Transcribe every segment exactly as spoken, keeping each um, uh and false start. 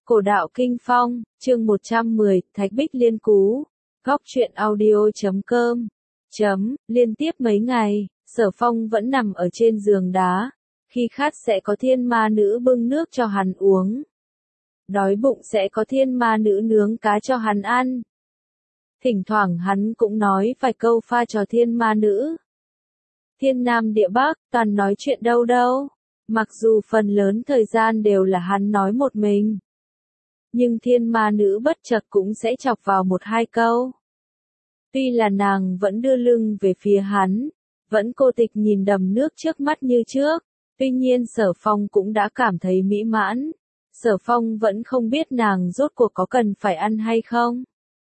Cổ đạo Kinh Phong, chương một trăm mười, Thạch Bích Liên Cú. Góc truyện audio chấm com. Chấm, liên tiếp mấy ngày, Sở Phong vẫn nằm ở trên giường đá. Khi khát sẽ có thiên ma nữ bưng nước cho hắn uống. Đói bụng sẽ có thiên ma nữ nướng cá cho hắn ăn. Thỉnh thoảng hắn cũng nói vài câu pha trò thiên ma nữ. Thiên Nam địa Bắc, toàn nói chuyện đâu đâu. Mặc dù phần lớn thời gian đều là hắn nói một mình. Nhưng thiên ma nữ bất chợt cũng sẽ chọc vào một hai câu. Tuy là nàng vẫn đưa lưng về phía hắn, vẫn cô tịch nhìn đầm nước trước mắt như trước, tuy nhiên Sở Phong cũng đã cảm thấy mỹ mãn. Sở Phong vẫn không biết nàng rốt cuộc có cần phải ăn hay không,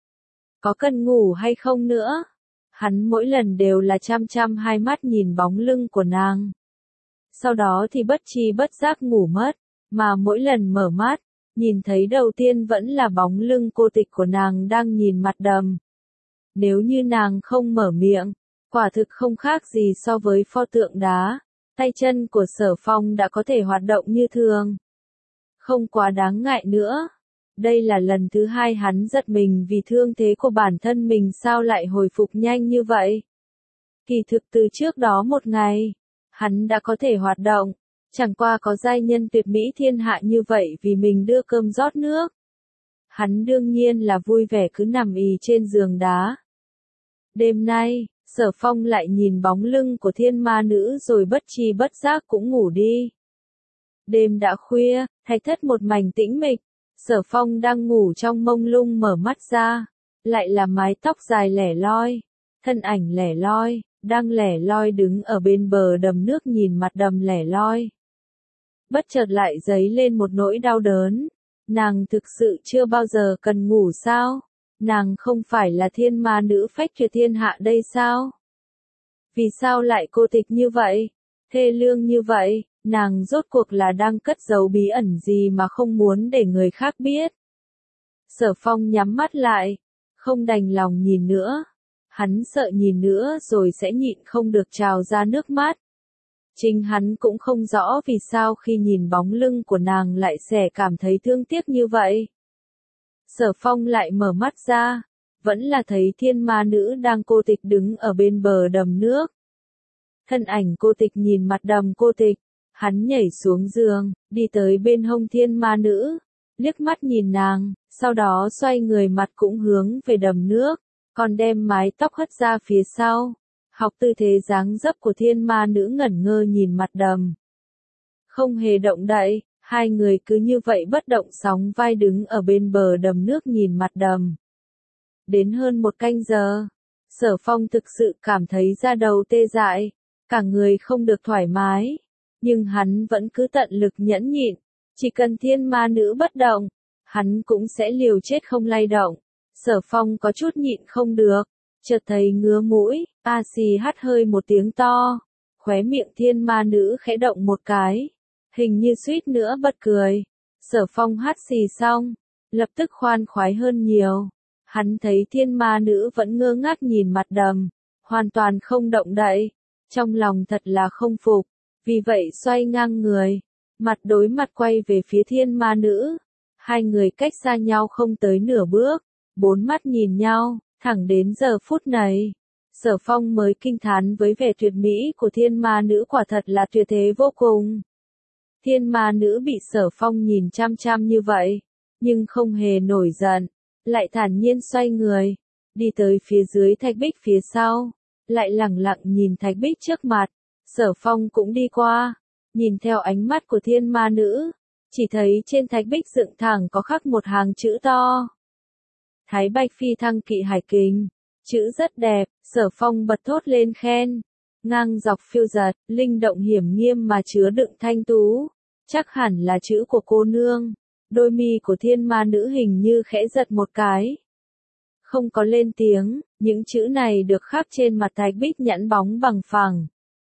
có cần ngủ hay không nữa. Hắn mỗi lần đều là chăm chăm hai mắt nhìn bóng lưng của nàng. Sau đó thì bất tri bất giác ngủ mất, mà mỗi lần mở mắt, nhìn thấy đầu tiên vẫn là bóng lưng cô tịch của nàng đang nhìn mặt đầm. Nếu như nàng không mở miệng, quả thực không khác gì so với pho tượng đá, tay chân của Sở Phong đã có thể hoạt động như thường. Không quá đáng ngại nữa. Đây là lần thứ hai hắn giật mình vì thương thế của bản thân mình sao lại hồi phục nhanh như vậy. Kỳ thực từ trước đó một ngày, hắn đã có thể hoạt động. Chẳng qua có giai nhân tuyệt mỹ thiên hạ như vậy vì mình đưa cơm rót nước. Hắn đương nhiên là vui vẻ cứ nằm ì trên giường đá. Đêm nay, Sở Phong lại nhìn bóng lưng của thiên ma nữ rồi bất tri bất giác cũng ngủ đi. Đêm đã khuya, thạch thất một mảnh tĩnh mịch. Sở Phong đang ngủ trong mông lung mở mắt ra. Lại là mái tóc dài lẻ loi, thân ảnh lẻ loi, đang lẻ loi đứng ở bên bờ đầm nước nhìn mặt đầm lẻ loi. Bất chợt lại dấy lên một nỗi đau đớn. Nàng thực sự chưa bao giờ cần ngủ sao? Nàng không phải là thiên ma nữ phách tuyệt thiên hạ đây sao? Vì sao lại cô tịch như vậy? Thê lương như vậy, nàng rốt cuộc là đang cất giấu bí ẩn gì mà không muốn để người khác biết? Sở Phong nhắm mắt lại, không đành lòng nhìn nữa. Hắn sợ nhìn nữa rồi sẽ nhịn không được trào ra nước mắt. Chính hắn cũng không rõ vì sao khi nhìn bóng lưng của nàng lại sẽ cảm thấy thương tiếc như vậy. Sở Phong lại mở mắt ra, vẫn là thấy thiên ma nữ đang cô tịch đứng ở bên bờ đầm nước. Thân ảnh cô tịch nhìn mặt đầm cô tịch, hắn nhảy xuống giường, đi tới bên hông thiên ma nữ, liếc mắt nhìn nàng, sau đó xoay người mặt cũng hướng về đầm nước, còn đem mái tóc hất ra phía sau. Học tư thế dáng dấp của thiên ma nữ ngẩn ngơ nhìn mặt đầm. Không hề động đậy, hai người cứ như vậy bất động sóng vai đứng ở bên bờ đầm nước nhìn mặt đầm. Đến hơn một canh giờ, Sở Phong thực sự cảm thấy da đầu tê dại, cả người không được thoải mái. Nhưng hắn vẫn cứ tận lực nhẫn nhịn, chỉ cần thiên ma nữ bất động, hắn cũng sẽ liều chết không lay động. Sở Phong có chút nhịn không được. Chợt thấy ngứa mũi, a xì hắt hơi một tiếng to, khóe miệng thiên ma nữ khẽ động một cái, hình như suýt nữa bật cười. Sở Phong hắt xì xong, lập tức khoan khoái hơn nhiều. Hắn thấy thiên ma nữ vẫn ngơ ngác nhìn mặt đầm, hoàn toàn không động đậy, trong lòng thật là không phục, vì vậy xoay ngang người, mặt đối mặt quay về phía thiên ma nữ. Hai người cách xa nhau không tới nửa bước, bốn mắt nhìn nhau. Thẳng đến giờ phút này, Sở Phong mới kinh thán với vẻ tuyệt mỹ của thiên ma nữ, quả thật là tuyệt thế vô cùng. Thiên ma nữ bị Sở Phong nhìn chăm chăm như vậy, nhưng không hề nổi giận, lại thản nhiên xoay người, đi tới phía dưới thạch bích phía sau, lại lẳng lặng nhìn thạch bích trước mặt. Sở Phong cũng đi qua, nhìn theo ánh mắt của thiên ma nữ, chỉ thấy trên thạch bích dựng thẳng có khắc một hàng chữ to. Thái Bạch Phi Thăng Kỵ Hải Kình, chữ rất đẹp. Sở Phong bật thốt lên khen, ngang dọc phiêu giật, linh động hiểm nghiêm mà chứa đựng thanh tú, chắc hẳn là chữ của cô nương. Đôi mi của thiên ma nữ hình như khẽ giật một cái, không có lên tiếng. Những chữ này được khắc trên mặt thạch bích nhẵn bóng bằng phẳng.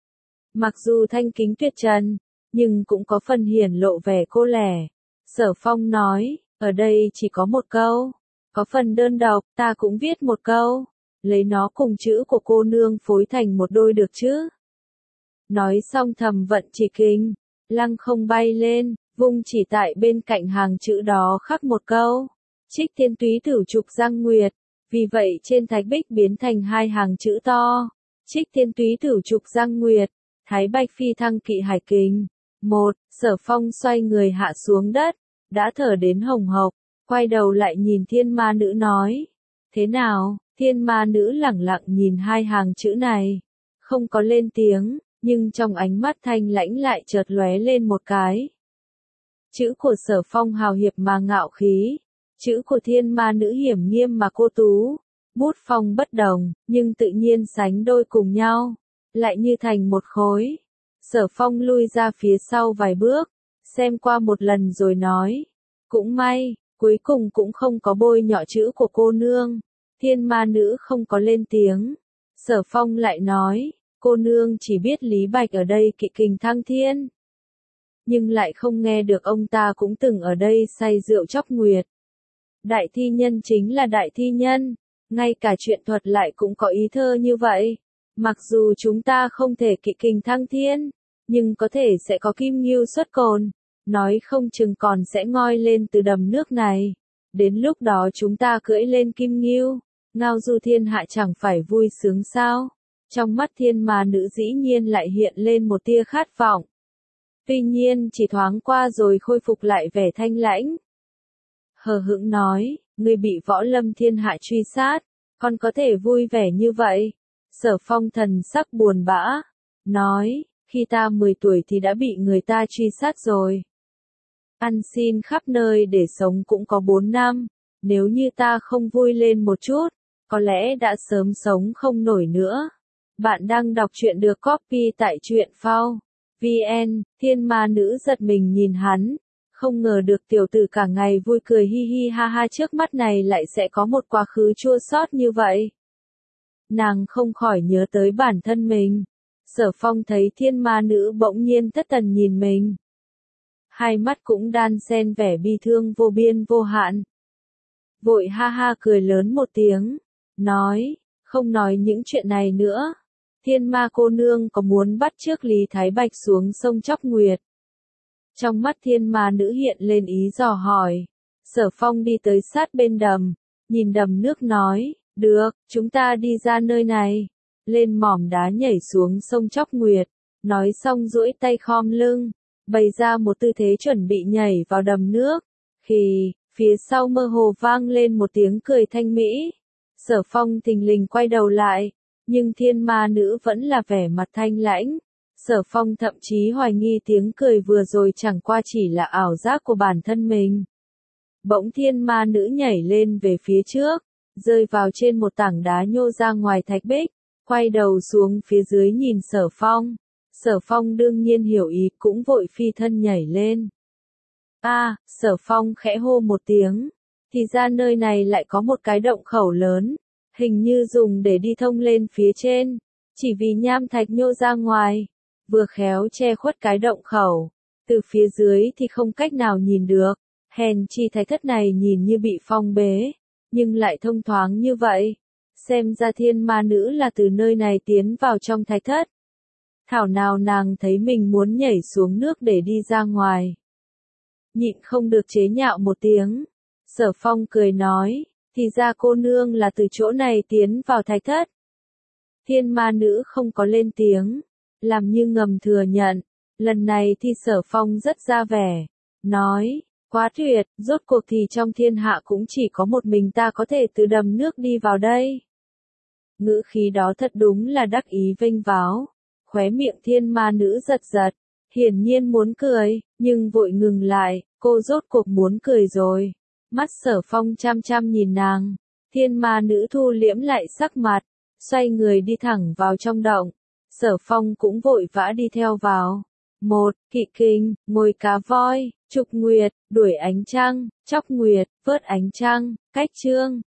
Mặc dù thanh kính tuyệt trần, nhưng cũng có phần hiển lộ vẻ cô lẻ. Sở Phong nói, ở đây chỉ có một câu. Có phần đơn độc, ta cũng viết một câu, lấy nó cùng chữ của cô nương phối thành một đôi được chứ. Nói xong thầm vận chỉ kinh, lăng không bay lên, vung chỉ tại bên cạnh hàng chữ đó khắc một câu, Trích Thiên Túy Thử Trục Giang Nguyệt, vì vậy trên thạch bích biến thành hai hàng chữ to, Trích Thiên Túy Thử Trục Giang Nguyệt, Thái Bạch Phi Thăng Kỵ Hải Kình. Một, Sở Phong xoay người hạ xuống đất, đã thở đến hồng hộc, quay đầu lại nhìn thiên ma nữ nói, thế nào? Thiên ma nữ lẳng lặng nhìn hai hàng chữ này, không có lên tiếng, nhưng trong ánh mắt thanh lãnh lại chợt lóe lên một cái. Chữ của Sở Phong hào hiệp mà ngạo khí, chữ của thiên ma nữ hiểm nghiêm mà cô tú, bút phong bất đồng, nhưng tự nhiên sánh đôi cùng nhau, lại như thành một khối. Sở Phong lui ra phía sau vài bước, xem qua một lần rồi nói, cũng may, cuối cùng cũng không có bôi nhọ chữ của cô nương. Thiên ma nữ không có lên tiếng. Sở Phong lại nói, cô nương chỉ biết Lý Bạch ở đây kỵ kình thăng thiên. Nhưng lại không nghe được ông ta cũng từng ở đây say rượu chóc nguyệt. Đại thi nhân chính là đại thi nhân, ngay cả chuyện thuật lại cũng có ý thơ như vậy. Mặc dù chúng ta không thể kỵ kình thăng thiên, nhưng có thể sẽ có kim ngưu xuất cồn, nói không chừng còn sẽ ngoi lên từ đầm nước này. Đến lúc đó chúng ta cưỡi lên kim ngưu, ngao du thiên hạ chẳng phải vui sướng sao? Trong mắt thiên ma nữ dĩ nhiên lại hiện lên một tia khát vọng. Tuy nhiên chỉ thoáng qua rồi khôi phục lại vẻ thanh lãnh. Hờ hững nói, ngươi bị võ lâm thiên hạ truy sát, còn có thể vui vẻ như vậy? Sở Phong thần sắc buồn bã, nói, khi ta mười tuổi thì đã bị người ta truy sát rồi. Ăn xin khắp nơi để sống cũng có bốn năm, nếu như ta không vui lên một chút, có lẽ đã sớm sống không nổi nữa. Bạn đang đọc truyện được copy tại truyện phao chấm vn. Thiên ma nữ giật mình nhìn hắn, không ngờ được tiểu tử cả ngày vui cười hi hi ha ha trước mắt này lại sẽ có một quá khứ chua xót như vậy. Nàng không khỏi nhớ tới bản thân mình. Sở Phong thấy thiên ma nữ bỗng nhiên thất thần nhìn mình. Hai mắt cũng đan xen vẻ bi thương vô biên vô hạn. Vội ha ha cười lớn một tiếng, nói, không nói những chuyện này nữa. Thiên ma cô nương có muốn bắt chước Lý Thái Bạch xuống sông Chóc Nguyệt? Trong mắt thiên ma nữ hiện lên ý dò hỏi. Sở Phong đi tới sát bên đầm, nhìn đầm nước nói, được, chúng ta đi ra nơi này. Lên mỏm đá nhảy xuống sông Chóc Nguyệt, nói xong duỗi tay khom lưng, bày ra một tư thế chuẩn bị nhảy vào đầm nước. Khi, phía sau mơ hồ vang lên một tiếng cười thanh mỹ. Sở Phong thình lình quay đầu lại, nhưng thiên ma nữ vẫn là vẻ mặt thanh lãnh. Sở Phong thậm chí hoài nghi tiếng cười vừa rồi chẳng qua chỉ là ảo giác của bản thân mình. Bỗng thiên ma nữ nhảy lên về phía trước, rơi vào trên một tảng đá nhô ra ngoài thạch bích, quay đầu xuống phía dưới nhìn Sở Phong. Sở Phong đương nhiên hiểu ý cũng vội phi thân nhảy lên. A, à, Sở Phong khẽ hô một tiếng, thì ra nơi này lại có một cái động khẩu lớn, hình như dùng để đi thông lên phía trên, chỉ vì nham thạch nhô ra ngoài, vừa khéo che khuất cái động khẩu, từ phía dưới thì không cách nào nhìn được, hèn chi thạch thất này nhìn như bị phong bế, nhưng lại thông thoáng như vậy, xem ra thiên ma nữ là từ nơi này tiến vào trong thạch thất. Thảo nào nàng thấy mình muốn nhảy xuống nước để đi ra ngoài. Nhịn không được chế nhạo một tiếng. Sở Phong cười nói, thì ra cô nương là từ chỗ này tiến vào thạch thất. Thiên ma nữ không có lên tiếng, làm như ngầm thừa nhận. Lần này thì Sở Phong rất ra vẻ, nói, quá tuyệt, rốt cuộc thì trong thiên hạ cũng chỉ có một mình ta có thể từ đầm nước đi vào đây. Ngữ khí đó thật đúng là đắc ý vênh váo. Khóe miệng thiên ma nữ giật giật, hiển nhiên muốn cười, nhưng vội ngừng lại, cô rốt cuộc muốn cười rồi. Mắt Sở Phong chăm chăm nhìn nàng, thiên ma nữ thu liễm lại sắc mặt, xoay người đi thẳng vào trong động. Sở Phong cũng vội vã đi theo vào. Một, kỵ kình, ngồi cá voi, trục nguyệt, đuổi ánh trăng, chóc nguyệt, vớt ánh trăng, cách chương.